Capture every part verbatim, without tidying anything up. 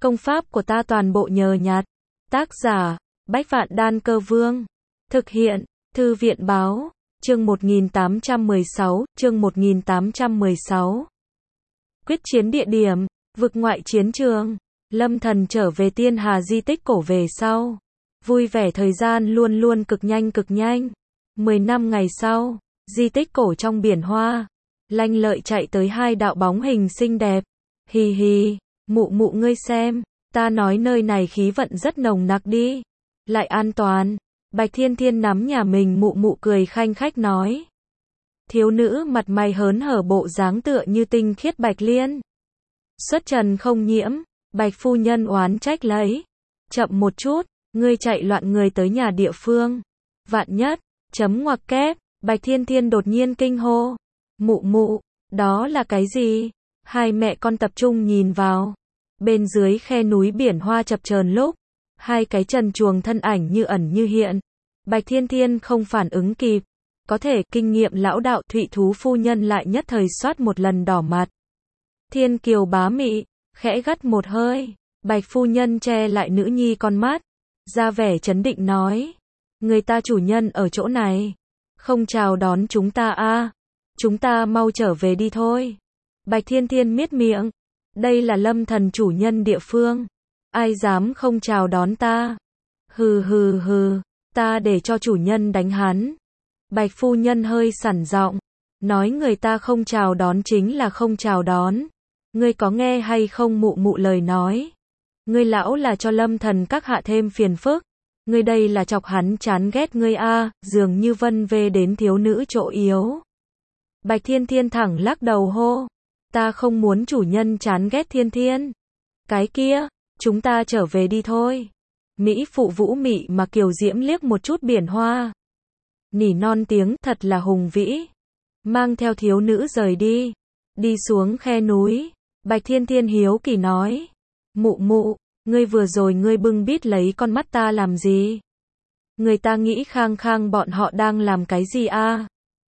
Công pháp của ta toàn bộ nhờ nhặt. Tác giả, Bách Vạn Đan Cơ Vương. Thực hiện, Thư viện báo, chương một nghìn tám trăm mười sáu, chương một nghìn tám trăm mười sáu. Quyết chiến địa điểm, vực ngoại chiến trường. Lâm Thần trở về Tiên Hà di tích cổ về sau. Vui vẻ thời gian luôn luôn cực nhanh cực nhanh. Mười năm ngày sau, di tích cổ trong biển hoa. Lanh lợi chạy tới hai đạo bóng hình xinh đẹp. Hì hì, mụ mụ ngươi xem, ta nói nơi này khí vận rất nồng nặc đi. Lại an toàn. Bạch Thiên Thiên nắm nhà mình mụ mụ cười khanh khách nói. Thiếu nữ mặt mày hớn hở bộ dáng tựa như tinh khiết bạch liên. Xuất trần không nhiễm, Bạch phu nhân oán trách lấy. Chậm một chút, ngươi chạy loạn người tới nhà địa phương. Vạn nhất, chấm ngoặc kép, Bạch Thiên Thiên đột nhiên kinh hô. Mụ mụ, đó là cái gì? Hai mẹ con tập trung nhìn vào. Bên dưới khe núi biển hoa chập chờn lúc. Hai cái trần truồng thân ảnh như ẩn như hiện. Bạch Thiên Thiên không phản ứng kịp. Có thể kinh nghiệm lão đạo Thụy Thú phu nhân lại nhất thời soát một lần đỏ mặt. Thiên kiều bá mị, khẽ gắt một hơi. Bạch phu nhân che lại nữ nhi con mắt. Ra vẻ trấn định nói. Người ta chủ nhân ở chỗ này. Không chào đón chúng ta a. Chúng ta mau trở về đi thôi. Bạch Thiên Thiên miết miệng. Đây là Lâm Thần chủ nhân địa phương. Ai dám không chào đón ta? Hừ hừ hừ, ta để cho chủ nhân đánh hắn. Bạch phu nhân hơi sẵn giọng, nói người ta không chào đón chính là không chào đón. Ngươi có nghe hay không mụ mụ lời nói? Ngươi lão là cho Lâm Thần các hạ thêm phiền phức. Ngươi đây là chọc hắn chán ghét ngươi a, dường như vân vê đến thiếu nữ chỗ yếu. Bạch Thiên Thiên thẳng lắc đầu hô, ta không muốn chủ nhân chán ghét Thiên Thiên. Cái kia, chúng ta trở về đi thôi. Mỹ phụ Vũ Mị mà kiều diễm liếc một chút biển hoa. Nỉ non tiếng thật là hùng vĩ. Mang theo thiếu nữ rời đi. Đi xuống khe núi. Bạch Thiên Thiên hiếu kỳ nói. Mụ mụ, ngươi vừa rồi ngươi bưng bít lấy con mắt ta làm gì? Người ta nghĩ khang khang bọn họ đang làm cái gì a?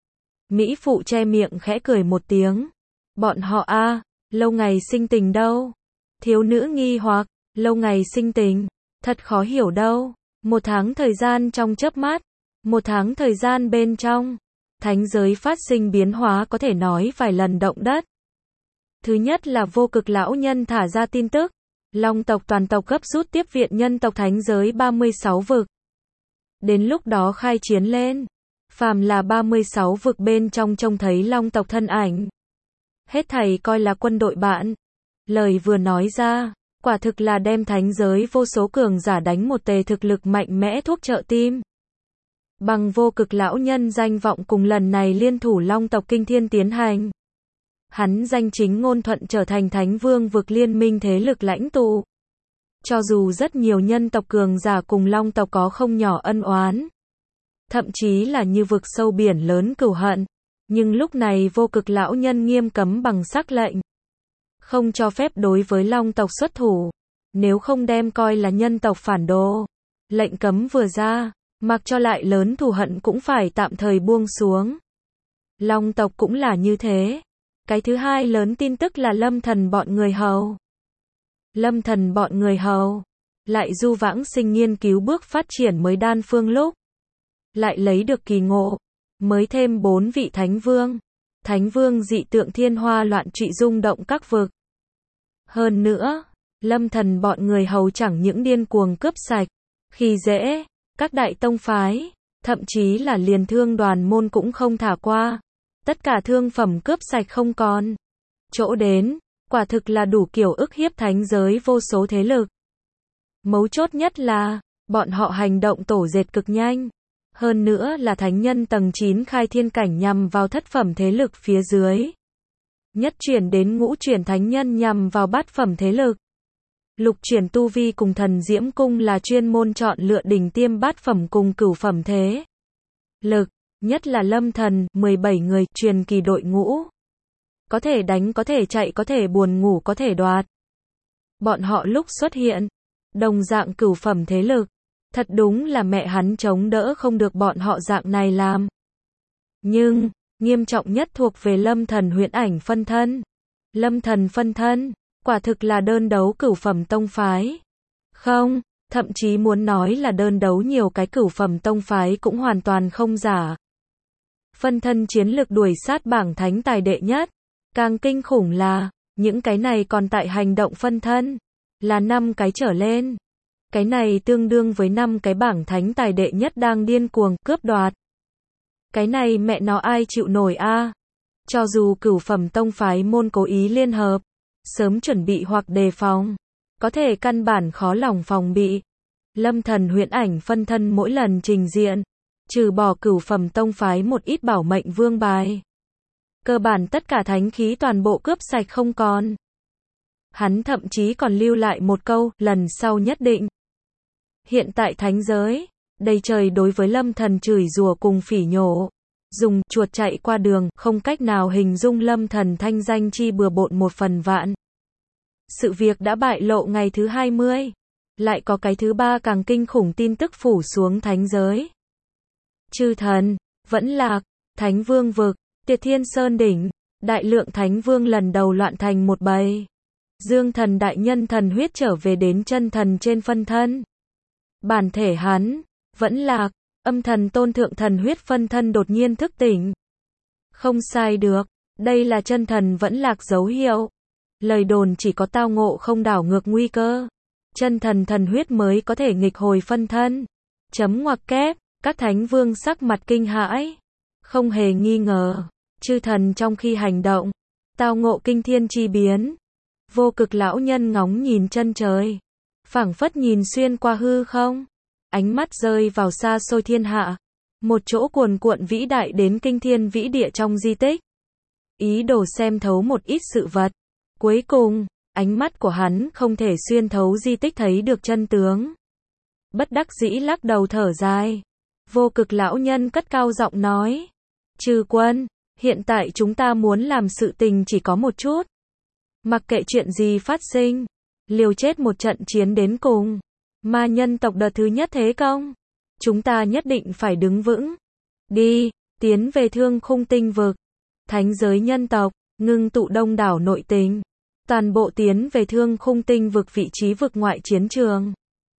Mỹ phụ che miệng khẽ cười một tiếng. Bọn họ a, lâu ngày sinh tình đâu? Thiếu nữ nghi hoặc, lâu ngày sinh tình, thật khó hiểu đâu. Một tháng thời gian trong chớp mắt, một tháng thời gian bên trong, thánh giới phát sinh biến hóa có thể nói vài lần động đất. Thứ nhất là vô cực lão nhân thả ra tin tức, Long tộc toàn tộc gấp rút tiếp viện nhân tộc thánh giới ba mươi sáu vực. Đến lúc đó khai chiến lên, phàm là ba mươi sáu vực bên trong trông thấy Long tộc thân ảnh. Hết thảy coi là quân đội bạn. Lời vừa nói ra, quả thực là đem thánh giới vô số cường giả đánh một tề thực lực mạnh mẽ thuốc trợ tim. Bằng vô cực lão nhân danh vọng cùng lần này liên thủ Long tộc kinh thiên tiến hành. Hắn danh chính ngôn thuận trở thành thánh vương vực liên minh thế lực lãnh tụ. Cho dù rất nhiều nhân tộc cường giả cùng Long tộc có không nhỏ ân oán. Thậm chí là như vực sâu biển lớn cửu hận. Nhưng lúc này vô cực lão nhân nghiêm cấm bằng sắc lệnh. Không cho phép đối với Long tộc xuất thủ. Nếu không đem coi là nhân tộc phản đồ. Lệnh cấm vừa ra, mặc cho lại lớn thù hận cũng phải tạm thời buông xuống. Long tộc cũng là như thế. Cái thứ hai lớn tin tức là Lâm Thần bọn người hầu. Lâm Thần bọn người hầu. Lại du vãng sinh nghiên cứu bước phát triển mới đan phương lúc. Lại lấy được kỳ ngộ. Mới thêm bốn vị thánh vương. Thánh vương dị tượng thiên hoa loạn trụy rung động các vực. Hơn nữa, Lâm Thần bọn người hầu chẳng những điên cuồng cướp sạch, khi dễ, các đại tông phái, thậm chí là liền thương đoàn môn cũng không thả qua. Tất cả thương phẩm cướp sạch không còn. Chỗ đến, quả thực là đủ kiểu ức hiếp thánh giới vô số thế lực. Mấu chốt nhất là, bọn họ hành động tổ dệt cực nhanh. Hơn nữa là thánh nhân tầng chín khai thiên cảnh nhằm vào thất phẩm thế lực phía dưới. Nhất chuyển đến ngũ chuyển thánh nhân nhằm vào bát phẩm thế lực. Lục chuyển tu vi cùng thần diễm cung là chuyên môn chọn lựa đỉnh tiêm bát phẩm cùng cửu phẩm thế lực. Nhất là Lâm Thần, mười bảy người truyền kỳ đội ngũ. Có thể đánh có thể chạy có thể buồn ngủ có thể đoạt. Bọn họ lúc xuất hiện, đồng dạng cửu phẩm thế lực. Thật đúng là mẹ hắn chống đỡ không được bọn họ dạng này làm. Nhưng, nghiêm trọng nhất thuộc về Lâm Thần huyễn ảnh phân thân. Lâm Thần phân thân, Quả thực là đơn đấu cửu phẩm tông phái. Không, thậm chí muốn nói là đơn đấu nhiều cái cửu phẩm tông phái cũng hoàn toàn không giả. Phân thân chiến lực đuổi sát bảng thánh tài đệ nhất. Càng kinh khủng là, những cái này còn tại hành động phân thân, là năm cái trở lên. Cái này tương đương với năm cái bảng thánh tài đệ nhất đang điên cuồng cướp đoạt. Cái này mẹ nó ai chịu nổi a? À? Cho dù cửu phẩm tông phái môn cố ý liên hợp, sớm chuẩn bị hoặc đề phòng, có thể căn bản khó lòng phòng bị. Lâm Thần huyễn ảnh phân thân mỗi lần trình diện, trừ bỏ cửu phẩm tông phái một ít bảo mệnh vương bài, cơ bản tất cả thánh khí toàn bộ cướp sạch không còn. Hắn thậm chí còn lưu lại một câu, lần sau nhất định. Hiện tại thánh giới, đầy trời đối với Lâm Thần chửi rủa cùng phỉ nhổ. Dùng chuột chạy qua đường, không cách nào hình dung Lâm Thần thanh danh chi bừa bộn một phần vạn. Sự việc đã bại lộ ngày thứ hai mươi. Lại có cái thứ ba càng kinh khủng tin tức phủ xuống thánh giới. Chư thần, vẫn lạc, thánh vương vực, Tiệt Thiên Sơn đỉnh, đại lượng thánh vương lần đầu loạn thành một bầy. Dương thần đại nhân thần huyết trở về đến chân thần trên phân thân. Bản thể hắn, vẫn lạc, âm thần tôn thượng thần huyết phân thân đột nhiên thức tỉnh. Không sai được, đây là chân thần vẫn lạc dấu hiệu. Lời đồn chỉ có tao ngộ không đảo ngược nguy cơ. Chân thần thần huyết mới có thể nghịch hồi phân thân. Chấm ngoặc kép, các thánh vương sắc mặt kinh hãi. Không hề nghi ngờ, chư thần trong khi hành động, tao ngộ kinh thiên chi biến. Vô cực lão nhân ngóng nhìn chân trời, phảng phất nhìn xuyên qua hư không, ánh mắt rơi vào xa xôi thiên hạ, một chỗ cuồn cuộn vĩ đại đến kinh thiên vĩ địa trong di tích. Ý đồ xem thấu một ít sự vật. Cuối cùng, ánh mắt của hắn không thể xuyên thấu di tích thấy được chân tướng. Bất đắc dĩ lắc đầu thở dài. Vô cực lão nhân cất cao giọng nói. Trừ quân, hiện tại chúng ta muốn làm sự tình chỉ có một chút. Mặc kệ chuyện gì phát sinh, liều chết một trận chiến đến cùng. Ma nhân tộc đợt thứ nhất thế công, chúng ta nhất định phải đứng vững. Đi, tiến về Thương Khung Tinh vực. Thánh giới nhân tộc, ngưng tụ đông đảo nội tình. Toàn bộ tiến về Thương Khung Tinh vực vị trí vực ngoại chiến trường.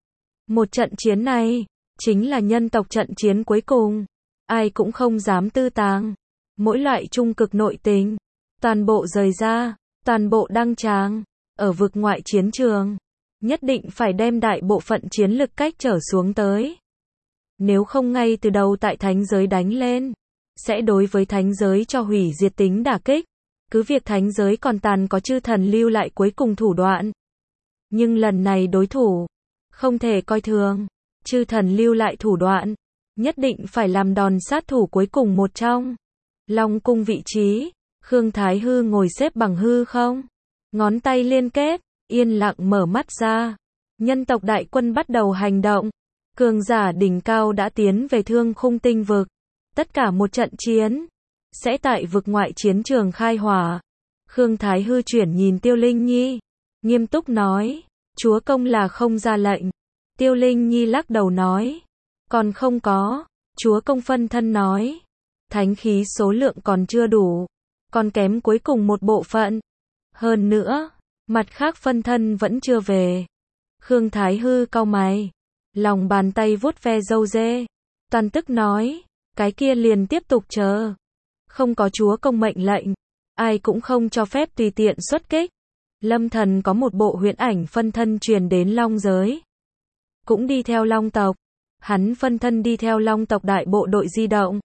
Một trận chiến này, chính là nhân tộc trận chiến cuối cùng. Ai cũng không dám tư tàng. Mỗi loại trung cực nội tình, toàn bộ rời ra, toàn bộ đăng tràng, ở vực ngoại chiến trường. Nhất định phải đem đại bộ phận chiến lực cách trở xuống tới. Nếu không ngay từ đầu tại thánh giới đánh lên, sẽ đối với thánh giới cho hủy diệt tính đả kích. Cứ việc thánh giới còn tàn có chư thần lưu lại cuối cùng thủ đoạn. Nhưng lần này đối thủ, không thể coi thường. Chư thần lưu lại thủ đoạn, nhất định phải làm đòn sát thủ cuối cùng một trong. Long cung vị trí, Khương Thái Hư ngồi xếp bằng hư không. Ngón tay liên kết, yên lặng mở mắt ra. Nhân tộc đại quân bắt đầu hành động. Cường giả đỉnh cao đã tiến về Thương Khung Tinh vực. Tất cả một trận chiến sẽ tại vực ngoại chiến trường khai hỏa. Khương Thái Hư chuyển nhìn Tiêu Linh Nhi, nghiêm túc nói, chúa công là không ra lệnh. Tiêu Linh Nhi lắc đầu nói, còn không có. Chúa công phân thân nói, thánh khí số lượng còn chưa đủ, còn kém cuối cùng một bộ phận. Hơn nữa, mặt khác phân thân vẫn chưa về. Khương Thái Hư cau mày, lòng bàn tay vuốt ve râu dê, toàn tức nói, cái kia liền tiếp tục chờ. Không có chúa công mệnh lệnh, ai cũng không cho phép tùy tiện xuất kích. Lâm Thần có một bộ huyễn ảnh phân thân truyền đến Long giới, cũng đi theo Long tộc. Hắn phân thân đi theo Long tộc đại bộ đội di động,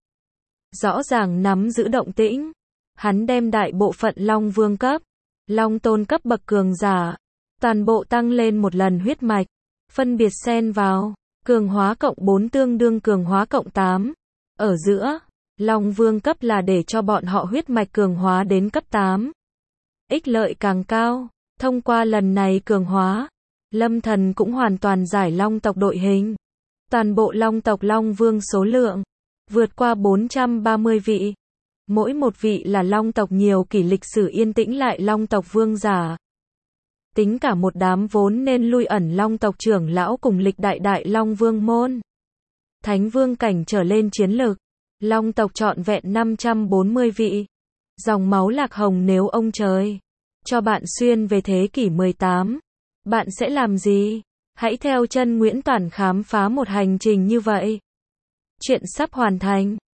rõ ràng nắm giữ động tĩnh. Hắn đem đại bộ phận Long vương cấp, Long tôn cấp bậc cường giả, toàn bộ tăng lên một lần huyết mạch, phân biệt xen vào, cường hóa cộng bốn tương đương cường hóa cộng tám. Ở giữa, Long vương cấp là để cho bọn họ huyết mạch cường hóa đến cấp tám. Ích lợi càng cao, thông qua lần này cường hóa, Lâm Thần cũng hoàn toàn giải Long tộc đội hình. Toàn bộ Long tộc Long vương số lượng, vượt qua bốn trăm ba mươi vị. Mỗi một vị là Long tộc nhiều kỷ lịch sử yên tĩnh lại Long tộc vương giả. Tính cả một đám vốn nên lui ẩn Long tộc trưởng lão cùng lịch đại đại Long vương môn. Thánh vương cảnh trở lên chiến lực, Long tộc trọn vẹn năm trăm bốn mươi vị. Dòng máu lạc hồng nếu ông trời. cho bạn xuyên về thế kỷ mười tám. Bạn sẽ làm gì? Hãy theo chân Nguyễn Toản khám phá một hành trình như vậy. Chuyện sắp hoàn thành.